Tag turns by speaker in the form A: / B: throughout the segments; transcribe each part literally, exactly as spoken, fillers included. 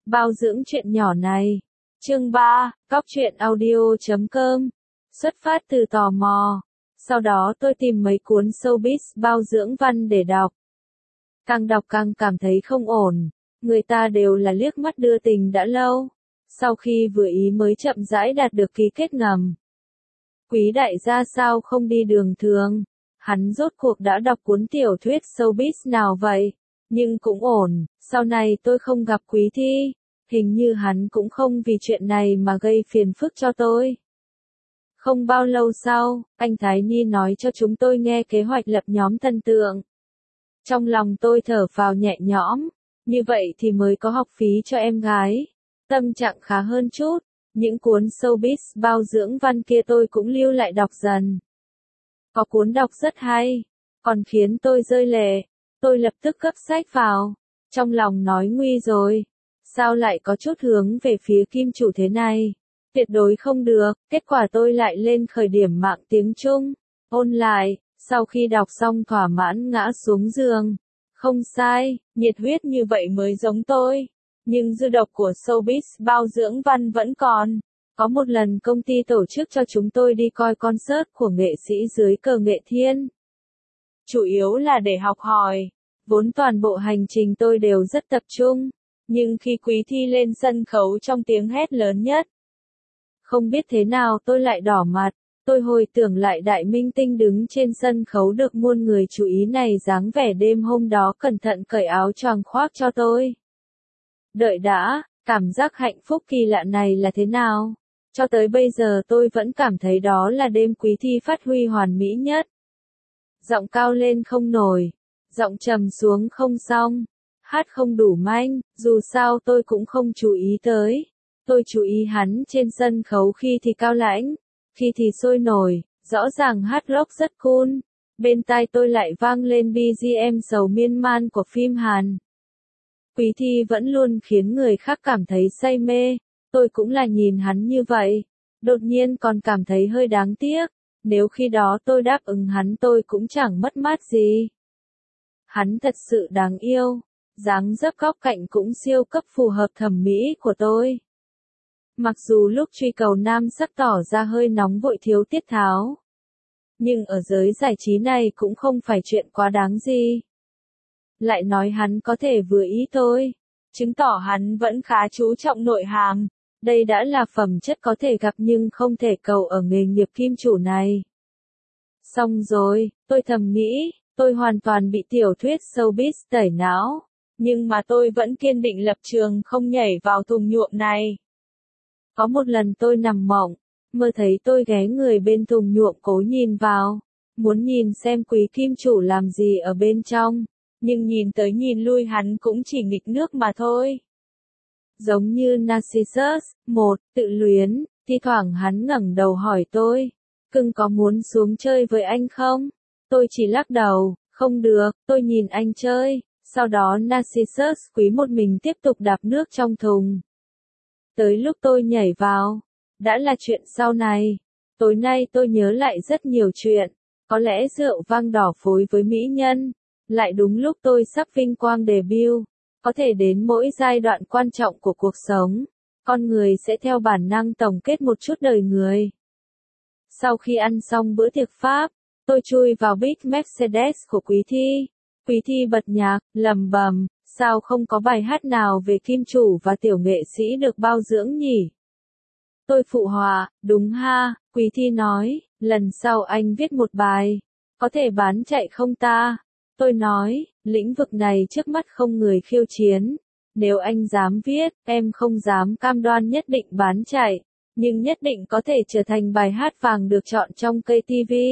A: Bao dưỡng chuyện nhỏ này. Chương ba, cóc truyện audio chấm com. Xuất phát từ tò mò. Sau đó tôi tìm mấy cuốn showbiz bao dưỡng văn để đọc. Càng đọc càng cảm thấy không ổn. Người ta đều là liếc mắt đưa tình đã lâu. Sau khi vừa ý mới chậm rãi đạt được ký kết ngầm. Quý đại gia sao không đi đường thường? Hắn rốt cuộc đã đọc cuốn tiểu thuyết showbiz nào vậy? Nhưng cũng ổn, sau này tôi không gặp Quý Thi. Hình như hắn cũng không vì chuyện này mà gây phiền phức cho tôi. Không bao lâu sau, anh Thái Ni nói cho chúng tôi nghe kế hoạch lập nhóm thần tượng. Trong lòng tôi thở phào nhẹ nhõm, như vậy thì mới có học phí cho em gái. Tâm trạng khá hơn chút, những cuốn showbiz bao dưỡng văn kia tôi cũng lưu lại đọc dần. Có cuốn đọc rất hay, còn khiến tôi rơi lệ. Tôi lập tức gấp sách vào, trong lòng nói nguy rồi. Sao lại có chút hướng về phía kim chủ thế này? Tuyệt đối không được, kết quả tôi lại lên khởi điểm mạng tiếng Trung, ôn lại, sau khi đọc xong thỏa mãn ngã xuống giường. Không sai, nhiệt huyết như vậy mới giống tôi. Nhưng dư độc của showbiz bao dưỡng văn vẫn còn. Có một lần công ty tổ chức cho chúng tôi đi coi concert của nghệ sĩ dưới cờ Nghệ Thiên. Chủ yếu là để học hỏi. Vốn toàn bộ hành trình tôi đều rất tập trung. Nhưng khi Quý Thi lên sân khấu trong tiếng hét lớn nhất, không biết thế nào tôi lại đỏ mặt. Tôi hồi tưởng lại đại minh tinh đứng trên sân khấu được muôn người chú ý này dáng vẻ đêm hôm đó cẩn thận cởi áo choàng khoác cho tôi. Đợi đã, cảm giác hạnh phúc kỳ lạ này là thế nào? Cho tới bây giờ tôi vẫn cảm thấy đó là đêm Quý Thi phát huy hoàn mỹ nhất. Giọng cao lên không nổi, giọng trầm xuống không xong, hát không đủ manh, dù sao tôi cũng không chú ý tới. Tôi chú ý hắn trên sân khấu khi thì cao lãnh, khi thì sôi nổi, rõ ràng hát rock rất cool. Bên tai tôi lại vang lên bê giê em sầu miên man của phim Hàn. Quý Thi vẫn luôn khiến người khác cảm thấy say mê, tôi cũng là nhìn hắn như vậy. Đột nhiên còn cảm thấy hơi đáng tiếc, nếu khi đó tôi đáp ứng hắn tôi cũng chẳng mất mát gì. Hắn thật sự đáng yêu, dáng dấp góc cạnh cũng siêu cấp phù hợp thẩm mỹ của tôi. Mặc dù lúc truy cầu nam sắc tỏ ra hơi nóng vội thiếu tiết tháo, nhưng ở giới giải trí này cũng không phải chuyện quá đáng gì. Lại nói hắn có thể vừa ý tôi, chứng tỏ hắn vẫn khá chú trọng nội hàm. Đây đã là phẩm chất có thể gặp nhưng không thể cầu ở nghề nghiệp kim chủ này. Xong rồi, tôi thầm nghĩ, tôi hoàn toàn bị tiểu thuyết showbiz tẩy não. Nhưng mà tôi vẫn kiên định lập trường không nhảy vào thùng nhuộm này. Có một lần tôi nằm mộng, mơ thấy tôi ghé người bên thùng nhuộm cố nhìn vào, muốn nhìn xem quý kim chủ làm gì ở bên trong, nhưng nhìn tới nhìn lui hắn cũng chỉ nghịch nước mà thôi. Giống như Narcissus, một, tự luyến, thi thoảng hắn ngẩng đầu hỏi tôi, cưng có muốn xuống chơi với anh không? Tôi chỉ lắc đầu, không được, tôi nhìn anh chơi. Sau đó Narcissus quý một mình tiếp tục đạp nước trong thùng. Tới lúc tôi nhảy vào, đã là chuyện sau này. Tối nay tôi nhớ lại rất nhiều chuyện. Có lẽ rượu vang đỏ phối với mỹ nhân. Lại đúng lúc tôi sắp vinh quang debut. Có thể đến mỗi giai đoạn quan trọng của cuộc sống, con người sẽ theo bản năng tổng kết một chút đời người. Sau khi ăn xong bữa tiệc Pháp, tôi chui vào Big Mercedes của Quý Thi. Quý Thi bật nhạc, lầm bầm, sao không có bài hát nào về kim chủ và tiểu nghệ sĩ được bao dưỡng nhỉ? Tôi phụ họa, đúng ha, Quý Thi nói, lần sau anh viết một bài, có thể bán chạy không ta? Tôi nói, lĩnh vực này trước mắt không người khiêu chiến, nếu anh dám viết, em không dám cam đoan nhất định bán chạy, nhưng nhất định có thể trở thành bài hát vàng được chọn trong ca tê vê.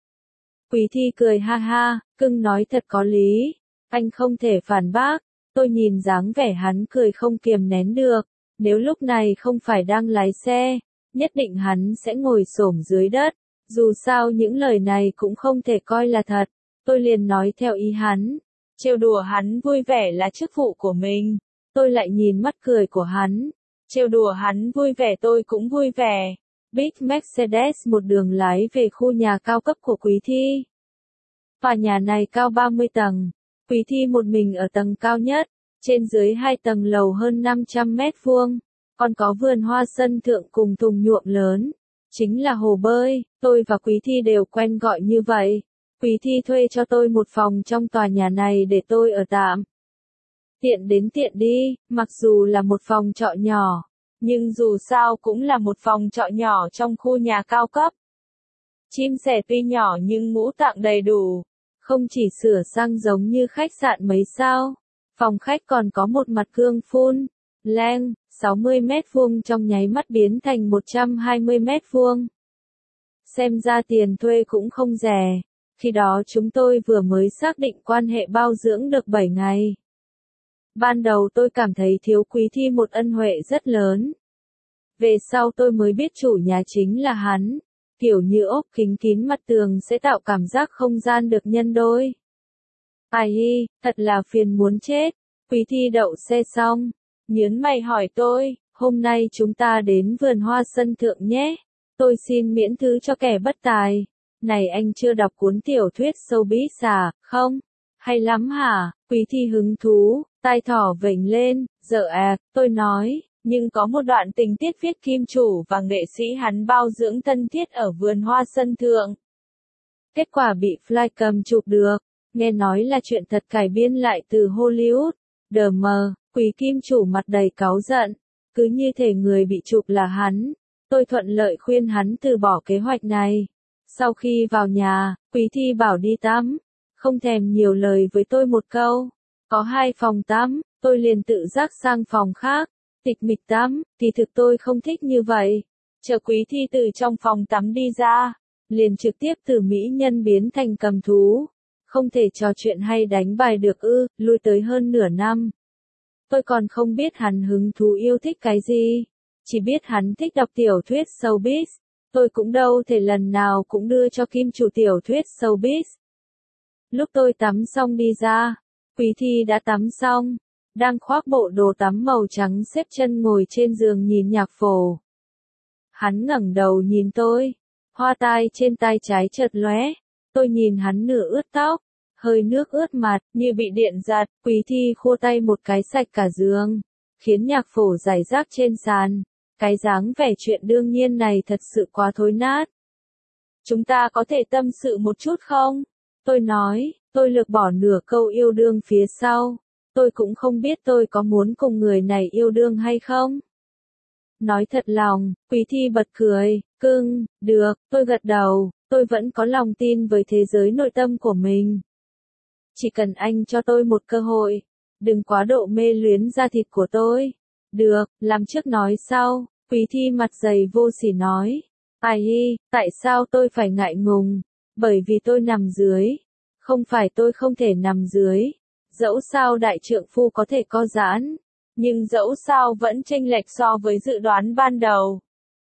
A: Quý Thi cười ha ha, cưng nói thật có lý, anh không thể phản bác. Tôi nhìn dáng vẻ hắn cười không kiềm nén được, nếu lúc này không phải đang lái xe, nhất định hắn sẽ ngồi xổm dưới đất, dù sao những lời này cũng không thể coi là thật. Tôi liền nói theo ý hắn, trêu đùa hắn vui vẻ là chức vụ của mình. Tôi lại nhìn mắt cười của hắn, trêu đùa hắn vui vẻ tôi cũng vui vẻ. Big Mercedes một đường lái về khu nhà cao cấp của Quý Thi. Tòa nhà này cao ba mươi tầng, Quý Thi một mình ở tầng cao nhất, Trên dưới hai tầng lầu hơn năm trăm mét vuông, còn có vườn hoa sân thượng cùng thùng nhuộm lớn. Chính là hồ bơi, tôi và Quý Thi đều quen gọi như vậy. Quý Thi thuê cho tôi một phòng trong tòa nhà này để tôi ở tạm. Tiện đến tiện đi, mặc dù là một phòng trọ nhỏ, nhưng dù sao cũng là một phòng trọ nhỏ trong khu nhà cao cấp. Chim sẻ tuy nhỏ nhưng ngũ tạng đầy đủ, không chỉ sửa sang giống như khách sạn mấy sao. Phòng khách còn có một mặt gương phun, leng, sáu mươi mét vuông trong nháy mắt biến thành một trăm hai mươi mét vuông. Xem ra tiền thuê cũng không rẻ, khi đó chúng tôi vừa mới xác định quan hệ bao dưỡng được bảy ngày. Ban đầu tôi cảm thấy thiếu Quý Thi một ân huệ rất lớn. Về sau tôi mới biết chủ nhà chính là hắn, kiểu như ốp kính kín mặt tường sẽ tạo cảm giác không gian được nhân đôi. Ai hi, thật là phiền muốn chết. Quý Thi đậu xe xong, nhớn mày hỏi tôi, hôm nay chúng ta đến vườn hoa sân thượng nhé. Tôi xin miễn thứ cho kẻ bất tài. Này anh chưa đọc cuốn tiểu thuyết Showbiz à, không? Hay lắm hả? Quý Thi hứng thú, tai thỏ vểnh lên, dở à, tôi nói, nhưng có một đoạn tình tiết viết kim chủ và nghệ sĩ hắn bao dưỡng thân thiết ở vườn hoa sân thượng. Kết quả bị Fly cầm chụp được, nghe nói là chuyện thật cải biên lại từ Hollywood. Đờ mờ, Quý kim chủ mặt đầy cáu giận, cứ như thể người bị chụp là hắn. Tôi thuận lợi khuyên hắn từ bỏ kế hoạch này. Sau khi vào nhà, Quý Thi bảo đi tắm, không thèm nhiều lời với tôi một câu. Có hai phòng tắm, tôi liền tự giác sang phòng khác, tịch mịch tắm, thì thực tôi không thích như vậy. Chờ Quý Thi từ trong phòng tắm đi ra, liền trực tiếp từ mỹ nhân biến thành cầm thú. Không thể trò chuyện hay đánh bài được ư, lui tới hơn nửa năm. Tôi còn không biết hắn hứng thú yêu thích cái gì, chỉ biết hắn thích đọc tiểu thuyết Showbiz. Tôi cũng đâu thể lần nào cũng đưa cho kim chủ tiểu thuyết Showbiz. Lúc tôi tắm xong đi ra, Quý Thi đã tắm xong, đang khoác bộ đồ tắm màu trắng xếp chân ngồi trên giường nhìn nhạc phổ. Hắn ngẩng đầu nhìn tôi, hoa tai trên tai trái chợt lóe, tôi nhìn hắn nửa ướt tóc, hơi nước ướt mặt, như bị điện giật. Quý Thi khua tay một cái sạch cả giường, khiến nhạc phổ rải rác trên sàn. Cái dáng vẻ chuyện đương nhiên này thật sự quá thối nát. Chúng ta có thể tâm sự một chút không? Tôi nói, tôi lược bỏ nửa câu yêu đương phía sau. Tôi cũng không biết tôi có muốn cùng người này yêu đương hay không. Nói thật lòng, Quý Thi bật cười, cưng, được, tôi gật đầu, tôi vẫn có lòng tin với thế giới nội tâm của mình. Chỉ cần anh cho tôi một cơ hội, đừng quá độ mê luyến da thịt của tôi. Được, làm trước nói sau. Quý Thi mặt dày vô sỉ nói. Ai hi, tại sao tôi phải ngại ngùng? Bởi vì tôi nằm dưới. Không phải tôi không thể nằm dưới. Dẫu sao đại trượng phu có thể co giãn, nhưng dẫu sao vẫn chênh lệch so với dự đoán ban đầu.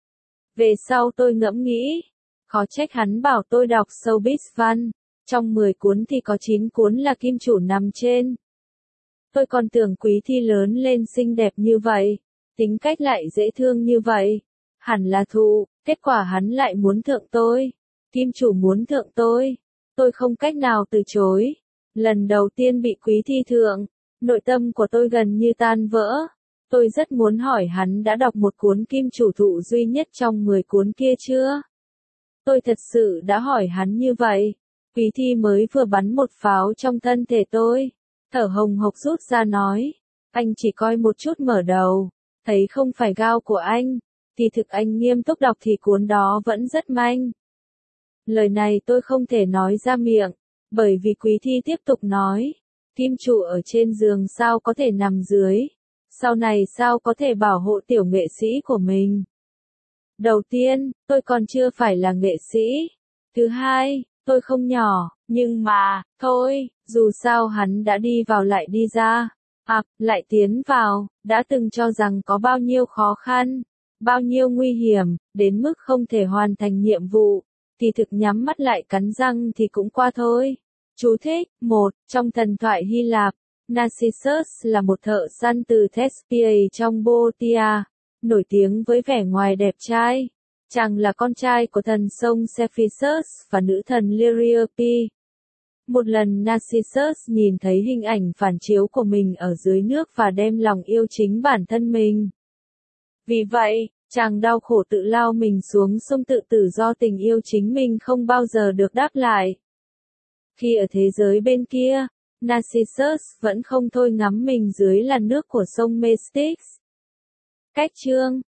A: Về sau tôi ngẫm nghĩ, khó trách hắn bảo tôi đọc Showbiz văn. Trong mười cuốn thì có chín cuốn là kim chủ nằm trên. Tôi còn tưởng Quý Thi lớn lên xinh đẹp như vậy, tính cách lại dễ thương như vậy, hẳn là thụ, kết quả hắn lại muốn thượng tôi. Kim chủ muốn thượng tôi, tôi không cách nào từ chối. Lần đầu tiên bị Quý Thi thượng, nội tâm của tôi gần như tan vỡ. Tôi rất muốn hỏi hắn đã đọc một cuốn kim chủ thụ duy nhất trong mười cuốn kia chưa? Tôi thật sự đã hỏi hắn như vậy. Quý Thi mới vừa bắn một pháo trong thân thể tôi. Thở hồng hộc rút ra nói, anh chỉ coi một chút mở đầu, thấy không phải gao của anh, thì thực anh nghiêm túc đọc thì cuốn đó vẫn rất manh. Lời này tôi không thể nói ra miệng, bởi vì Quý Thi tiếp tục nói, kim chủ ở trên giường sao có thể nằm dưới, sau này sao có thể bảo hộ tiểu nghệ sĩ của mình. Đầu tiên, tôi còn chưa phải là nghệ sĩ. Thứ hai, tôi không nhỏ, nhưng mà, thôi, dù sao hắn đã đi vào lại đi ra, à, lại tiến vào, đã từng cho rằng có bao nhiêu khó khăn, bao nhiêu nguy hiểm, đến mức không thể hoàn thành nhiệm vụ, thì thực nhắm mắt lại cắn răng thì cũng qua thôi. Chú thích, một, trong thần thoại Hy Lạp, Narcissus là một thợ săn từ Thespiae trong Boeotia, nổi tiếng với vẻ ngoài đẹp trai. Chàng là con trai của thần sông Cephissus và nữ thần Liriope. Một lần Narcissus nhìn thấy hình ảnh phản chiếu của mình ở dưới nước và đem lòng yêu chính bản thân mình. Vì vậy, chàng đau khổ tự lao mình xuống sông tự tử do tình yêu chính mình không bao giờ được đáp lại. Khi ở thế giới bên kia, Narcissus vẫn không thôi ngắm mình dưới làn nước của sông Styx. Cách chương